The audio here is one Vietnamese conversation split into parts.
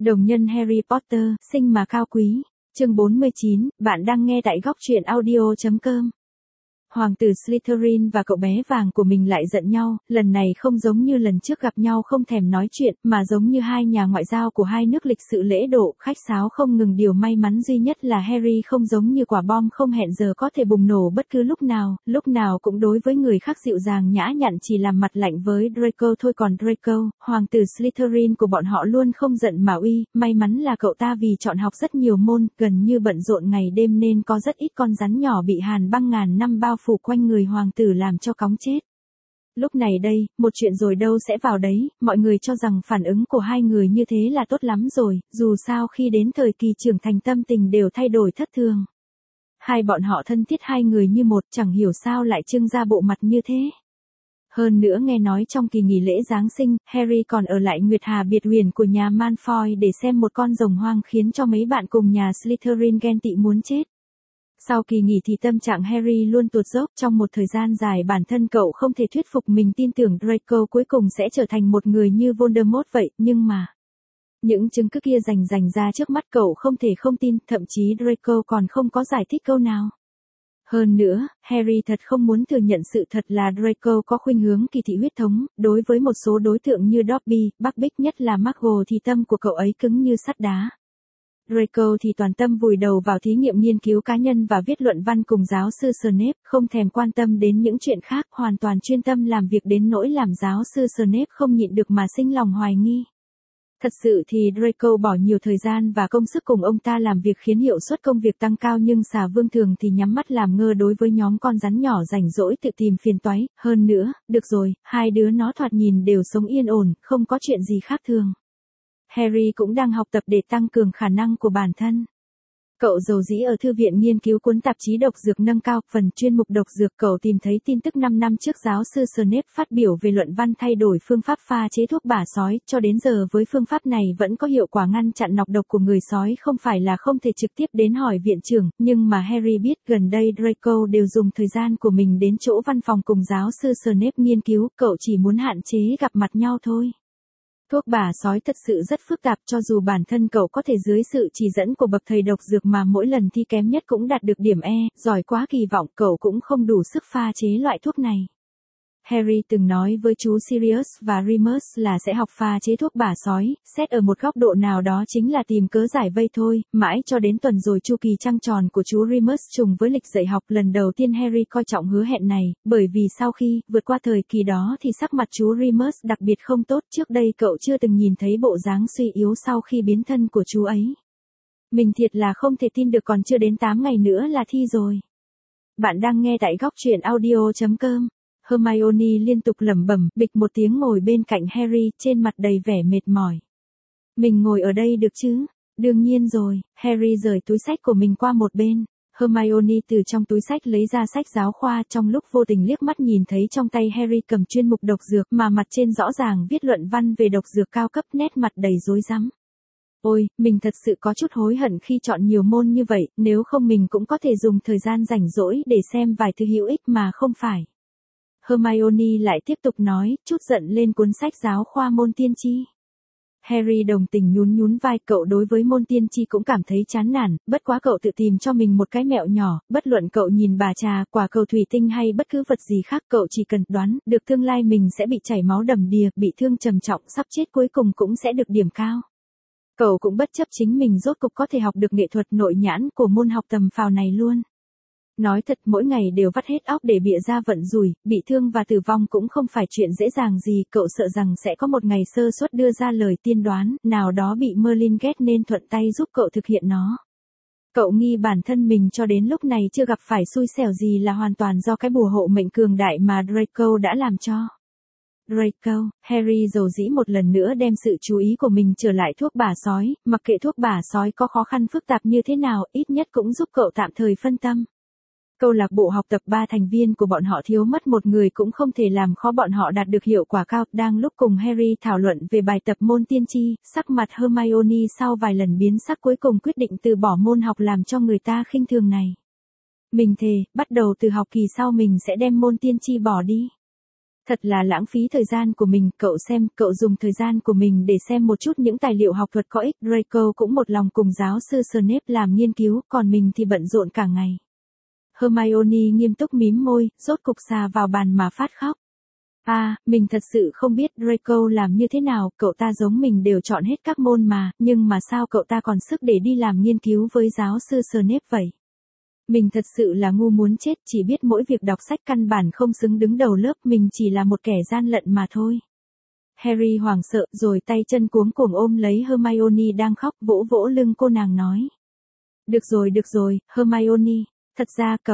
Đồng nhân Harry Potter, sinh mà cao quý. Chương 49, bạn đang nghe tại góc truyện audio.com. Hoàng tử Slytherin và cậu bé vàng của mình lại giận nhau, lần này không giống như lần trước gặp nhau không thèm nói chuyện, mà giống như hai nhà ngoại giao của hai nước lịch sự lễ độ, khách sáo không ngừng. Điều may mắn duy nhất là Harry không giống như quả bom không hẹn giờ có thể bùng nổ bất cứ lúc nào cũng đối với người khác dịu dàng nhã nhặn chỉ làm mặt lạnh với Draco thôi. Còn Draco, hoàng tử Slytherin của bọn họ luôn không giận mà uy, may mắn là cậu ta vì chọn học rất nhiều môn, gần như bận rộn ngày đêm nên có rất ít con rắn nhỏ bị hàn băng ngàn năm bao phủ quanh người hoàng tử làm cho cóng chết. Lúc này đây, một chuyện rồi đâu sẽ vào đấy, mọi người cho rằng phản ứng của hai người như thế là tốt lắm rồi, dù sao khi đến thời kỳ trưởng thành tâm tình đều thay đổi thất thường. Hai bọn họ thân thiết hai người như một, chẳng hiểu sao lại trưng ra bộ mặt như thế. Hơn nữa nghe nói trong kỳ nghỉ lễ Giáng sinh, Harry còn ở lại Nguyệt Hà biệt huyền của nhà Malfoy để xem một con rồng hoang khiến cho mấy bạn cùng nhà Slytherin ghen tị muốn chết. Sau kỳ nghỉ thì tâm trạng Harry luôn tuột dốc, trong một thời gian dài bản thân cậu không thể thuyết phục mình tin tưởng Draco cuối cùng sẽ trở thành một người như Voldemort vậy, nhưng mà những chứng cứ kia rành ra trước mắt cậu không thể không tin, thậm chí Draco còn không có giải thích câu nào. Hơn nữa, Harry thật không muốn thừa nhận sự thật là Draco có khuynh hướng kỳ thị huyết thống, đối với một số đối tượng như Dobby, Buckbeak nhất là McGonagall thì tâm của cậu ấy cứng như sắt đá. Draco thì toàn tâm vùi đầu vào thí nghiệm nghiên cứu cá nhân và viết luận văn cùng giáo sư Snape, không thèm quan tâm đến những chuyện khác, hoàn toàn chuyên tâm làm việc đến nỗi làm giáo sư Snape không nhịn được mà sinh lòng hoài nghi. Thật sự thì Draco bỏ nhiều thời gian và công sức cùng ông ta làm việc khiến hiệu suất công việc tăng cao, nhưng Xà Vương thường thì nhắm mắt làm ngơ đối với nhóm con rắn nhỏ rảnh rỗi tự tìm phiền toái. Hơn nữa, được rồi, hai đứa nó thoạt nhìn đều sống yên ổn, không có chuyện gì khác thường. Harry cũng đang học tập để tăng cường khả năng của bản thân. Cậu rầu rĩ ở thư viện nghiên cứu cuốn tạp chí độc dược nâng cao, phần chuyên mục độc dược. Cậu tìm thấy tin tức 5 năm trước giáo sư Snape phát biểu về luận văn thay đổi phương pháp pha chế thuốc bả sói, cho đến giờ với phương pháp này vẫn có hiệu quả ngăn chặn nọc độc của người sói, không phải là không thể trực tiếp đến hỏi viện trưởng, nhưng mà Harry biết gần đây Draco đều dùng thời gian của mình đến chỗ văn phòng cùng giáo sư Snape nghiên cứu, cậu chỉ muốn hạn chế gặp mặt nhau thôi. Thuốc bả sói thật sự rất phức tạp, cho dù bản thân cậu có thể dưới sự chỉ dẫn của bậc thầy độc dược mà mỗi lần thi kém nhất cũng đạt được điểm E, giỏi quá kỳ vọng cậu cũng không đủ sức pha chế loại thuốc này. Harry từng nói với chú Sirius và Remus là sẽ học pha chế thuốc bả sói, xét ở một góc độ nào đó chính là tìm cớ giải vây thôi, mãi cho đến tuần rồi chu kỳ trăng tròn của chú Remus trùng với lịch dạy học. Lần đầu tiên Harry coi trọng hứa hẹn này, bởi vì sau khi vượt qua thời kỳ đó thì sắc mặt chú Remus đặc biệt không tốt, trước đây cậu chưa từng nhìn thấy bộ dáng suy yếu sau khi biến thân của chú ấy. Mình thiệt là không thể tin được còn chưa đến 8 ngày nữa là thi rồi. Bạn đang nghe tại góc truyện audio.com. Hermione liên tục lẩm bẩm, bịch một tiếng ngồi bên cạnh Harry, trên mặt đầy vẻ mệt mỏi. Mình ngồi ở đây được chứ? Đương nhiên rồi. Harry rời túi sách của mình qua một bên. Hermione từ trong túi sách lấy ra sách giáo khoa, trong lúc vô tình liếc mắt nhìn thấy trong tay Harry cầm chuyên mục độc dược mà mặt trên rõ ràng viết luận văn về độc dược cao cấp, nét mặt đầy rối rắm. Ôi, mình thật sự có chút hối hận khi chọn nhiều môn như vậy, nếu không mình cũng có thể dùng thời gian rảnh rỗi để xem vài thứ hữu ích mà không phải. Hermione lại tiếp tục nói, chút giận lên cuốn sách giáo khoa môn tiên tri. Harry đồng tình nhún vai, cậu đối với môn tiên tri cũng cảm thấy chán nản, bất quá cậu tự tìm cho mình một cái mẹo nhỏ, bất luận cậu nhìn bà trà, quả cầu thủy tinh hay bất cứ vật gì khác, cậu chỉ cần đoán được tương lai mình sẽ bị chảy máu đầm đìa, bị thương trầm trọng, sắp chết cuối cùng cũng sẽ được điểm cao. Cậu cũng bất chấp chính mình rốt cục có thể học được nghệ thuật nội nhãn của môn học tầm phào này luôn. Nói thật, mỗi ngày đều vắt hết óc để bịa ra vận rủi, bị thương và tử vong cũng không phải chuyện dễ dàng gì, cậu sợ rằng sẽ có một ngày sơ suất đưa ra lời tiên đoán, nào đó bị Merlin ghét nên thuận tay giúp cậu thực hiện nó. Cậu nghi bản thân mình cho đến lúc này chưa gặp phải xui xẻo gì là hoàn toàn do cái bùa hộ mệnh cường đại mà Draco đã làm cho. Draco, Harry rầu rĩ một lần nữa đem sự chú ý của mình trở lại thuốc bả sói, mặc kệ thuốc bả sói có khó khăn phức tạp như thế nào, ít nhất cũng giúp cậu tạm thời phân tâm. Câu lạc bộ học tập 3 thành viên của bọn họ thiếu mất một người cũng không thể làm khó bọn họ đạt được hiệu quả cao. Đang lúc cùng Harry thảo luận về bài tập môn tiên tri, sắc mặt Hermione sau vài lần biến sắc cuối cùng quyết định từ bỏ môn học làm cho người ta khinh thường này. Mình thề, bắt đầu từ học kỳ sau mình sẽ đem môn tiên tri bỏ đi. Thật là lãng phí thời gian của mình, cậu dùng thời gian của mình để xem một chút những tài liệu học thuật có ích. Draco cũng một lòng cùng giáo sư Snape làm nghiên cứu, còn mình thì bận rộn cả ngày. Hermione nghiêm túc mím môi, rốt cục xà vào bàn mà phát khóc. Mình thật sự không biết Draco làm như thế nào, cậu ta giống mình đều chọn hết các môn mà, nhưng mà sao cậu ta còn sức để đi làm nghiên cứu với giáo sư Snape vậy? Mình thật sự là ngu muốn chết, chỉ biết mỗi việc đọc sách căn bản không xứng đứng đầu lớp, mình chỉ là một kẻ gian lận mà thôi. Harry hoảng sợ rồi tay chân cuống cuồng ôm lấy Hermione đang khóc, vỗ vỗ lưng cô nàng nói. Được rồi, Hermione. Thật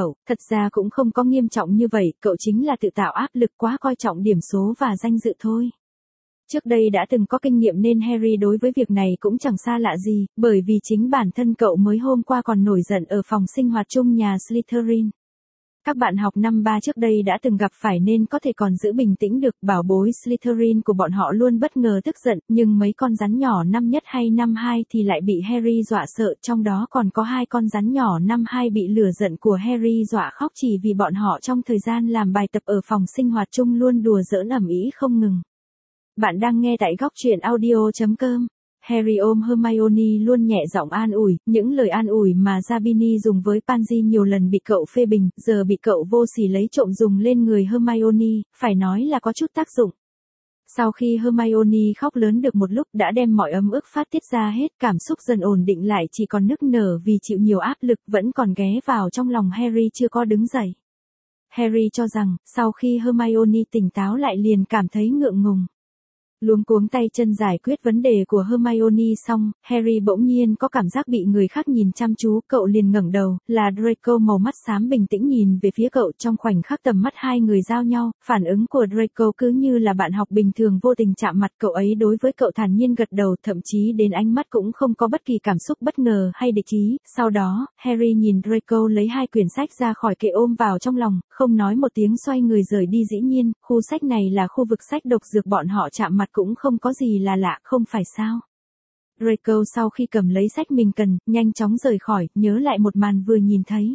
ra cũng không có nghiêm trọng như vậy, cậu chính là tự tạo áp lực quá coi trọng điểm số và danh dự thôi. Trước đây đã từng có kinh nghiệm nên Harry đối với việc này cũng chẳng xa lạ gì, bởi vì chính bản thân cậu mới hôm qua còn nổi giận ở phòng sinh hoạt chung nhà Slytherin. Các bạn học năm 3 trước đây đã từng gặp phải nên có thể còn giữ bình tĩnh được, bảo bối Slytherin của bọn họ luôn bất ngờ tức giận, nhưng mấy con rắn nhỏ năm nhất hay năm 2 thì lại bị Harry dọa sợ, trong đó còn có 2 con rắn nhỏ năm 2 bị lửa giận của Harry dọa khóc chỉ vì bọn họ trong thời gian làm bài tập ở phòng sinh hoạt chung luôn đùa giỡn ầm ĩ không ngừng. Bạn đang nghe tại góc truyện audio.com. Harry ôm Hermione luôn nhẹ giọng an ủi, những lời an ủi mà Zabini dùng với Pansy nhiều lần bị cậu phê bình, giờ bị cậu vô sỉ lấy trộm dùng lên người Hermione, phải nói là có chút tác dụng. Sau khi Hermione khóc lớn được một lúc đã đem mọi ấm ức phát tiết ra hết, cảm xúc dần ổn định lại, chỉ còn nức nở vì chịu nhiều áp lực vẫn còn ghé vào trong lòng Harry chưa có đứng dậy. Harry cho rằng, sau khi Hermione tỉnh táo lại liền cảm thấy ngượng ngùng. Luống cuống tay chân giải quyết vấn đề của Hermione xong, Harry bỗng nhiên có cảm giác bị người khác nhìn chăm chú, cậu liền ngẩng đầu, là Draco màu mắt xám bình tĩnh nhìn về phía cậu, trong khoảnh khắc tầm mắt hai người giao nhau, phản ứng của Draco cứ như là bạn học bình thường vô tình chạm mặt, cậu ấy đối với cậu thản nhiên gật đầu, thậm chí đến ánh mắt cũng không có bất kỳ cảm xúc bất ngờ hay địch ý. Sau đó, Harry nhìn Draco lấy 2 quyển sách ra khỏi kệ ôm vào trong lòng, không nói một tiếng xoay người rời đi. Dĩ nhiên, khu sách này là khu vực sách độc dược, bọn họ chạm mặt cũng không có gì là lạ, không phải sao? Draco sau khi cầm lấy sách mình cần, nhanh chóng rời khỏi, nhớ lại một màn vừa nhìn thấy.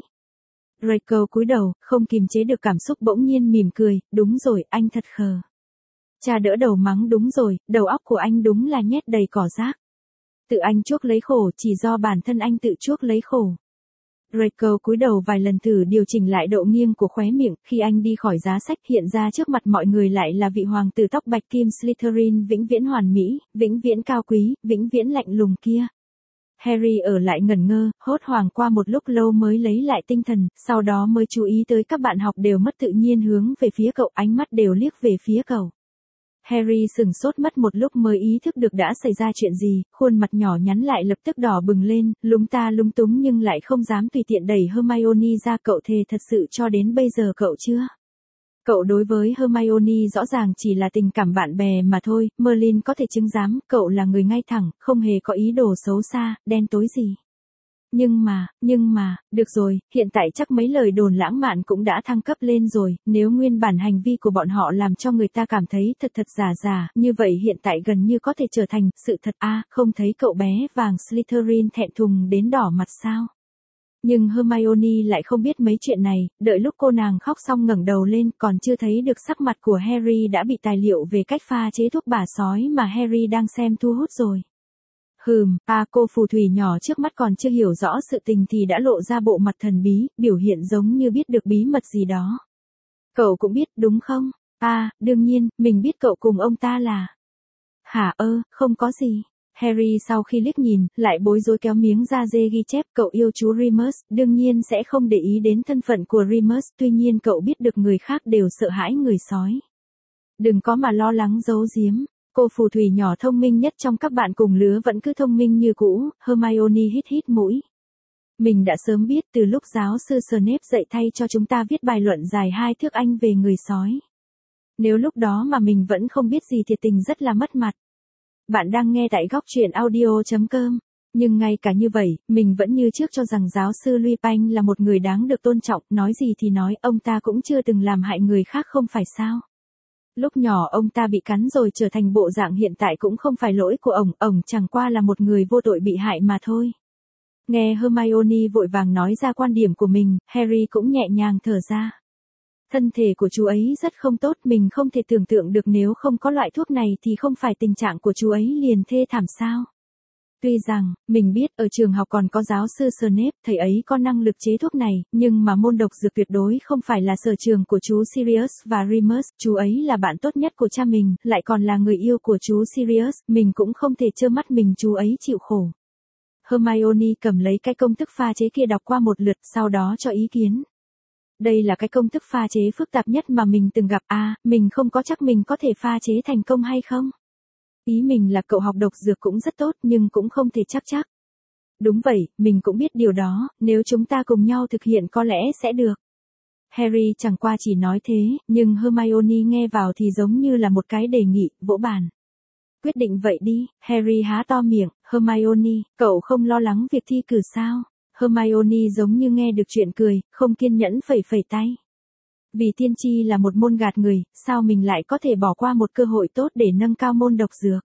Draco cúi đầu, không kìm chế được cảm xúc bỗng nhiên mỉm cười, đúng rồi, anh thật khờ. Cha đỡ đầu mắng, đúng rồi, đầu óc của anh đúng là nhét đầy cỏ rác. Tự anh chuốc lấy khổ, chỉ do bản thân anh tự chuốc lấy khổ. Draco cúi đầu vài lần thử điều chỉnh lại độ nghiêng của khóe miệng, khi anh đi khỏi giá sách hiện ra trước mặt mọi người lại là vị hoàng tử tóc bạch kim Slytherin vĩnh viễn hoàn mỹ, vĩnh viễn cao quý, vĩnh viễn lạnh lùng kia. Harry ở lại ngẩn ngơ, hốt hoảng qua một lúc lâu mới lấy lại tinh thần, sau đó mới chú ý tới các bạn học đều mất tự nhiên hướng về phía cậu, ánh mắt đều liếc về phía cậu. Harry sửng sốt mất một lúc mới ý thức được đã xảy ra chuyện gì, khuôn mặt nhỏ nhắn lại lập tức đỏ bừng lên, lúng ta lúng túng nhưng lại không dám tùy tiện đẩy Hermione ra. Cậu thề thật sự cho đến bây giờ cậu chưa? Cậu đối với Hermione rõ ràng chỉ là tình cảm bạn bè mà thôi, Merlin có thể chứng giám, cậu là người ngay thẳng, không hề có ý đồ xấu xa, đen tối gì. Nhưng mà, được rồi, hiện tại chắc mấy lời đồn lãng mạn cũng đã thăng cấp lên rồi, nếu nguyên bản hành vi của bọn họ làm cho người ta cảm thấy thật giả, như vậy hiện tại gần như có thể trở thành sự thật. Không thấy cậu bé vàng Slytherin thẹn thùng đến đỏ mặt sao? Nhưng Hermione lại không biết mấy chuyện này, đợi lúc cô nàng khóc xong ngẩng đầu lên, còn chưa thấy được sắc mặt của Harry đã bị tài liệu về cách pha chế thuốc bả sói mà Harry đang xem thu hút rồi. Cô phù thủy nhỏ trước mắt còn chưa hiểu rõ sự tình thì đã lộ ra bộ mặt thần bí, biểu hiện giống như biết được bí mật gì đó. Cậu cũng biết đúng không? Đương nhiên, mình biết cậu cùng ông ta là... Không có gì. Harry sau khi liếc nhìn, lại bối rối kéo miếng da dê ghi chép, cậu yêu chú Remus, đương nhiên sẽ không để ý đến thân phận của Remus, tuy nhiên cậu biết được người khác đều sợ hãi người sói. Đừng có mà lo lắng giấu giếm. Cô phù thủy nhỏ thông minh nhất trong các bạn cùng lứa vẫn cứ thông minh như cũ. Hermione hít mũi. Mình đã sớm biết từ lúc giáo sư Snape dạy thay cho chúng ta viết bài luận dài 2 thước Anh về người sói. Nếu lúc đó mà mình vẫn không biết gì thiệt tình rất là mất mặt. Bạn đang nghe tại góc truyện audio.com. Nhưng ngay cả như vậy, mình vẫn như trước cho rằng giáo sư Lupin là một người đáng được tôn trọng, nói gì thì nói, ông ta cũng chưa từng làm hại người khác không phải sao. Lúc nhỏ ông ta bị cắn rồi trở thành bộ dạng hiện tại cũng không phải lỗi của ổng chẳng qua là một người vô tội bị hại mà thôi. Nghe Hermione vội vàng nói ra quan điểm của mình, Harry cũng nhẹ nhàng thở ra. Thân thể của chú ấy rất không tốt, mình không thể tưởng tượng được nếu không có loại thuốc này thì không phải tình trạng của chú ấy liền thê thảm sao. Tuy rằng, mình biết ở trường học còn có giáo sư Snape, thầy ấy có năng lực chế thuốc này, nhưng mà môn độc dược tuyệt đối không phải là sở trường của chú Sirius và Remus, chú ấy là bạn tốt nhất của cha mình, lại còn là người yêu của chú Sirius, mình cũng không thể trơ mắt mình chú ấy chịu khổ. Hermione cầm lấy cái công thức pha chế kia đọc qua một lượt, sau đó cho ý kiến. Đây là cái công thức pha chế phức tạp nhất mà mình từng gặp, mình không có chắc mình có thể pha chế thành công hay không. Ý mình là cậu học độc dược cũng rất tốt nhưng cũng không thể chắc. Đúng vậy, mình cũng biết điều đó, nếu chúng ta cùng nhau thực hiện có lẽ sẽ được. Harry chẳng qua chỉ nói thế, nhưng Hermione nghe vào thì giống như là một cái đề nghị, vỗ bàn. Quyết định vậy đi, Harry há to miệng, Hermione, cậu không lo lắng việc thi cử sao? Hermione giống như nghe được chuyện cười, không kiên nhẫn phẩy phẩy tay. Vì tiên tri là một môn gạt người, sao mình lại có thể bỏ qua một cơ hội tốt để nâng cao môn độc dược?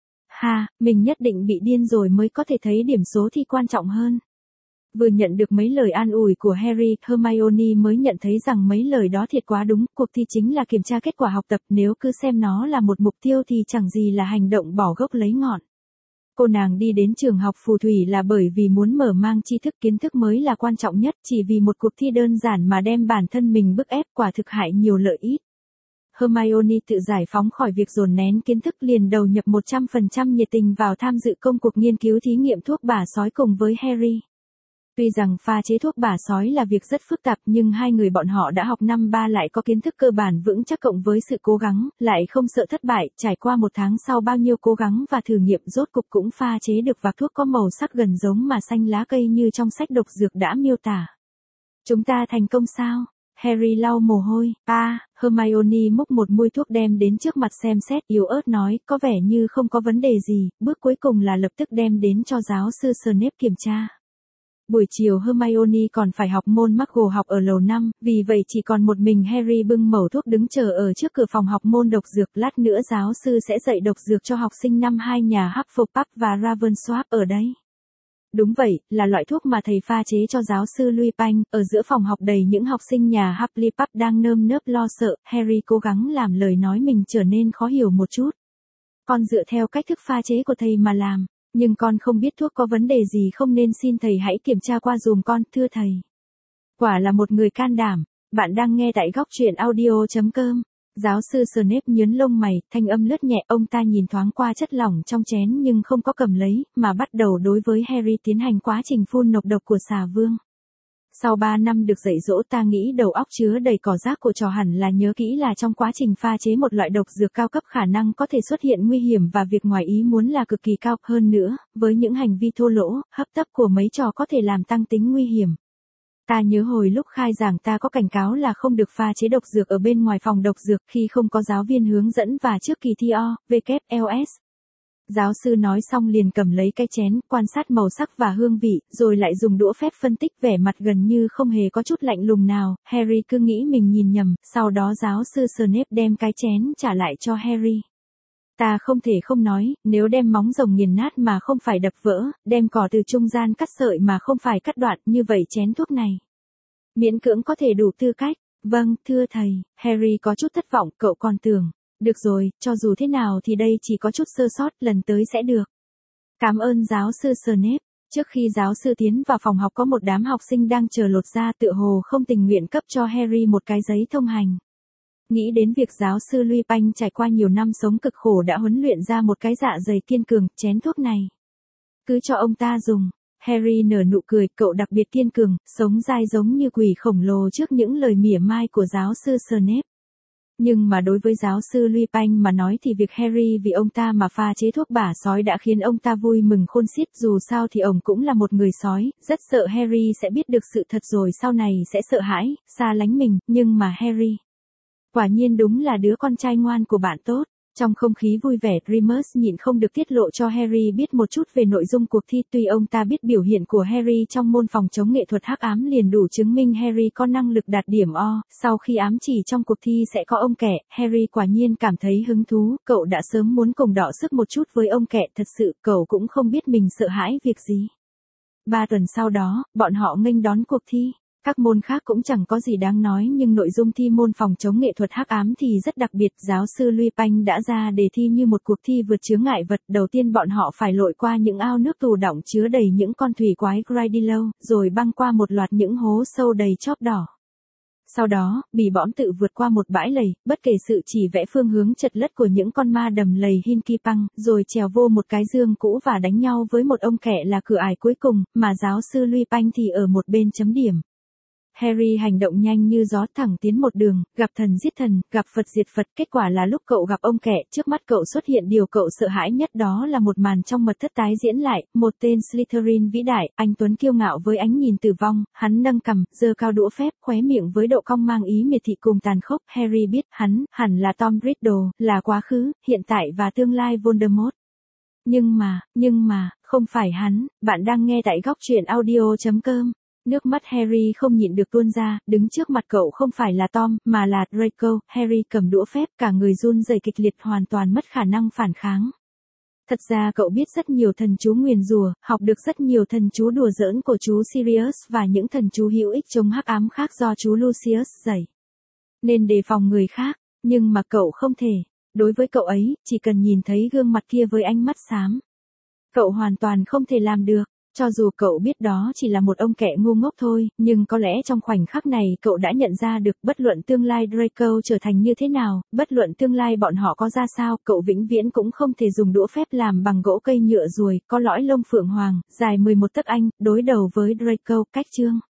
Mình nhất định bị điên rồi mới có thể thấy điểm số thi quan trọng hơn. Vừa nhận được mấy lời an ủi của Harry, Hermione mới nhận thấy rằng mấy lời đó thiệt quá đúng, cuộc thi chính là kiểm tra kết quả học tập, nếu cứ xem nó là một mục tiêu thì chẳng gì là hành động bỏ gốc lấy ngọn. Cô nàng đi đến trường học phù thủy là bởi vì muốn mở mang tri thức, kiến thức mới là quan trọng nhất, chỉ vì một cuộc thi đơn giản mà đem bản thân mình bức ép, quả thực hại nhiều lợi ít. Hermione tự giải phóng khỏi việc dồn nén kiến thức, liền đầu nhập 100% nhiệt tình vào tham dự công cuộc nghiên cứu thí nghiệm thuốc bả sói cùng với Harry. Tuy rằng pha chế thuốc bả sói là việc rất phức tạp nhưng hai người bọn họ đã học năm 3 lại có kiến thức cơ bản vững chắc cộng với sự cố gắng, lại không sợ thất bại, trải qua một tháng sau bao nhiêu cố gắng và thử nghiệm rốt cục cũng pha chế được vạc thuốc có màu sắc gần giống mà xanh lá cây như trong sách độc dược đã miêu tả. Chúng ta thành công sao? Harry lau mồ hôi, Hermione múc một muôi thuốc đem đến trước mặt xem xét, yếu ớt nói, có vẻ như không có vấn đề gì, bước cuối cùng là lập tức đem đến cho giáo sư Snape kiểm tra. Buổi chiều Hermione còn phải học môn Muggle học ở lầu 5, vì vậy chỉ còn một mình Harry bưng mẩu thuốc đứng chờ ở trước cửa phòng học môn độc dược, lát nữa giáo sư sẽ dạy độc dược cho học sinh năm 2 nhà Hufflepuff và Ravenclaw ở đấy. Đúng vậy, là loại thuốc mà thầy pha chế cho giáo sư Lupin, ở giữa phòng học đầy những học sinh nhà Hufflepuff đang nơm nớp lo sợ, Harry cố gắng làm lời nói mình trở nên khó hiểu một chút. Con dựa theo cách thức pha chế của thầy mà làm. Nhưng con không biết thuốc có vấn đề gì không nên xin thầy hãy kiểm tra qua dùm con, thưa thầy. Quả là một người can đảm. Bạn đang nghe tại góc truyện audio.com. Giáo sư Snape nhướng lông mày, thanh âm lướt nhẹ, ông ta nhìn thoáng qua chất lỏng trong chén nhưng không có cầm lấy, mà bắt đầu đối với Harry tiến hành quá trình phun nọc độc của xà vương. Sau 3 năm được dạy dỗ, ta nghĩ đầu óc chứa đầy cỏ rác của trò hẳn là nhớ kỹ là trong quá trình pha chế một loại độc dược cao cấp khả năng có thể xuất hiện nguy hiểm và việc ngoài ý muốn là cực kỳ cao. Hơn nữa, với những hành vi thô lỗ, hấp tấp của mấy trò có thể làm tăng tính nguy hiểm. Ta nhớ hồi lúc khai giảng ta có cảnh cáo là không được pha chế độc dược ở bên ngoài phòng độc dược khi không có giáo viên hướng dẫn và trước kỳ thi OWLS. Giáo sư nói xong liền cầm lấy cái chén, quan sát màu sắc và hương vị, rồi lại dùng đũa phép phân tích, vẻ mặt gần như không hề có chút lạnh lùng nào. Harry cứ nghĩ mình nhìn nhầm, sau đó giáo sư Snape đem cái chén trả lại cho Harry. Ta không thể không nói, nếu đem móng rồng nghiền nát mà không phải đập vỡ, đem cỏ từ trung gian cắt sợi mà không phải cắt đoạn, như vậy chén thuốc này miễn cưỡng có thể đủ tư cách. Vâng, thưa thầy. Harry có chút thất vọng, cậu còn tưởng. Được rồi, cho dù thế nào thì đây chỉ có chút sơ sót, lần tới sẽ được. Cảm ơn giáo sư Snape. Trước khi giáo sư tiến vào phòng học có một đám học sinh đang chờ lột da, tựa hồ không tình nguyện cấp cho Harry một cái giấy thông hành. Nghĩ đến việc giáo sư Lupin trải qua nhiều năm sống cực khổ đã huấn luyện ra một cái dạ dày kiên cường, chén thuốc này cứ cho ông ta dùng. Harry nở nụ cười, cậu đặc biệt kiên cường, sống dai giống như quỷ khổng lồ trước những lời mỉa mai của giáo sư Snape. Nhưng mà đối với giáo sư Lupin mà nói thì việc Harry vì ông ta mà pha chế thuốc bả sói đã khiến ông ta vui mừng khôn xiết, dù sao thì ông cũng là một người sói, rất sợ Harry sẽ biết được sự thật rồi sau này sẽ sợ hãi, xa lánh mình, nhưng mà Harry quả nhiên đúng là đứa con trai ngoan của bạn tốt. Trong không khí vui vẻ, Remus nhịn không được tiết lộ cho Harry biết một chút về nội dung cuộc thi, tuy ông ta biết biểu hiện của Harry trong môn phòng chống nghệ thuật hắc ám liền đủ chứng minh Harry có năng lực đạt điểm O, sau khi ám chỉ trong cuộc thi sẽ có ông kẹ, Harry quả nhiên cảm thấy hứng thú, cậu đã sớm muốn cùng đọ sức một chút với ông kẹ, thật sự, cậu cũng không biết mình sợ hãi việc gì. 3 tuần sau đó, bọn họ nghênh đón cuộc thi. Các môn khác cũng chẳng có gì đáng nói nhưng nội dung thi môn phòng chống nghệ thuật hắc ám thì rất đặc biệt. Giáo sư Lupin đã ra đề thi như một cuộc thi vượt chướng ngại vật. Đầu tiên bọn họ phải lội qua những ao nước tù đọng chứa đầy những con thủy quái Grydillow, rồi băng qua một loạt những hố sâu đầy chóp đỏ. Sau đó, Bỉ bõm tự vượt qua một bãi lầy, bất kể sự chỉ vẽ phương hướng chật lất của những con ma đầm lầy Hinkipang, rồi trèo vô một cái giường cũ và đánh nhau với một ông kẹ là cửa ải cuối cùng, mà giáo sư Lupin thì ở một bên chấm điểm. Harry hành động nhanh như gió thẳng tiến một đường, gặp thần giết thần, gặp Phật diệt Phật. Kết quả là lúc cậu gặp ông kẹ, trước mắt cậu xuất hiện điều cậu sợ hãi nhất, đó là một màn trong mật thất tái diễn lại. Một tên Slytherin vĩ đại, anh Tuấn kiêu ngạo với ánh nhìn tử vong, hắn nâng cằm, giơ cao đũa phép, khóe miệng với độ cong mang ý miệt thị cùng tàn khốc. Harry biết hắn hẳn là Tom Riddle, là quá khứ, hiện tại và tương lai Voldemort. Nhưng mà, không phải hắn. Bạn đang nghe tại góc truyện audio.com. Nước mắt Harry không nhịn được tuôn ra, đứng trước mặt cậu không phải là Tom, mà là Draco. Harry cầm đũa phép, cả người run rẩy kịch liệt, hoàn toàn mất khả năng phản kháng. Thật ra cậu biết rất nhiều thần chú nguyền rủa, học được rất nhiều thần chú đùa giỡn của chú Sirius và những thần chú hữu ích chống hắc ám khác do chú Lucius dạy. Nên đề phòng người khác, nhưng mà cậu không thể. Đối với cậu ấy, chỉ cần nhìn thấy gương mặt kia với ánh mắt xám, cậu hoàn toàn không thể làm được. Cho dù cậu biết đó chỉ là một ông kẹ ngu ngốc thôi, nhưng có lẽ trong khoảnh khắc này cậu đã nhận ra được bất luận tương lai Draco trở thành như thế nào, bất luận tương lai bọn họ có ra sao, cậu vĩnh viễn cũng không thể dùng đũa phép làm bằng gỗ cây nhựa ruồi, có lõi lông phượng hoàng, dài 11 tấc Anh, đối đầu với Draco. Cách chương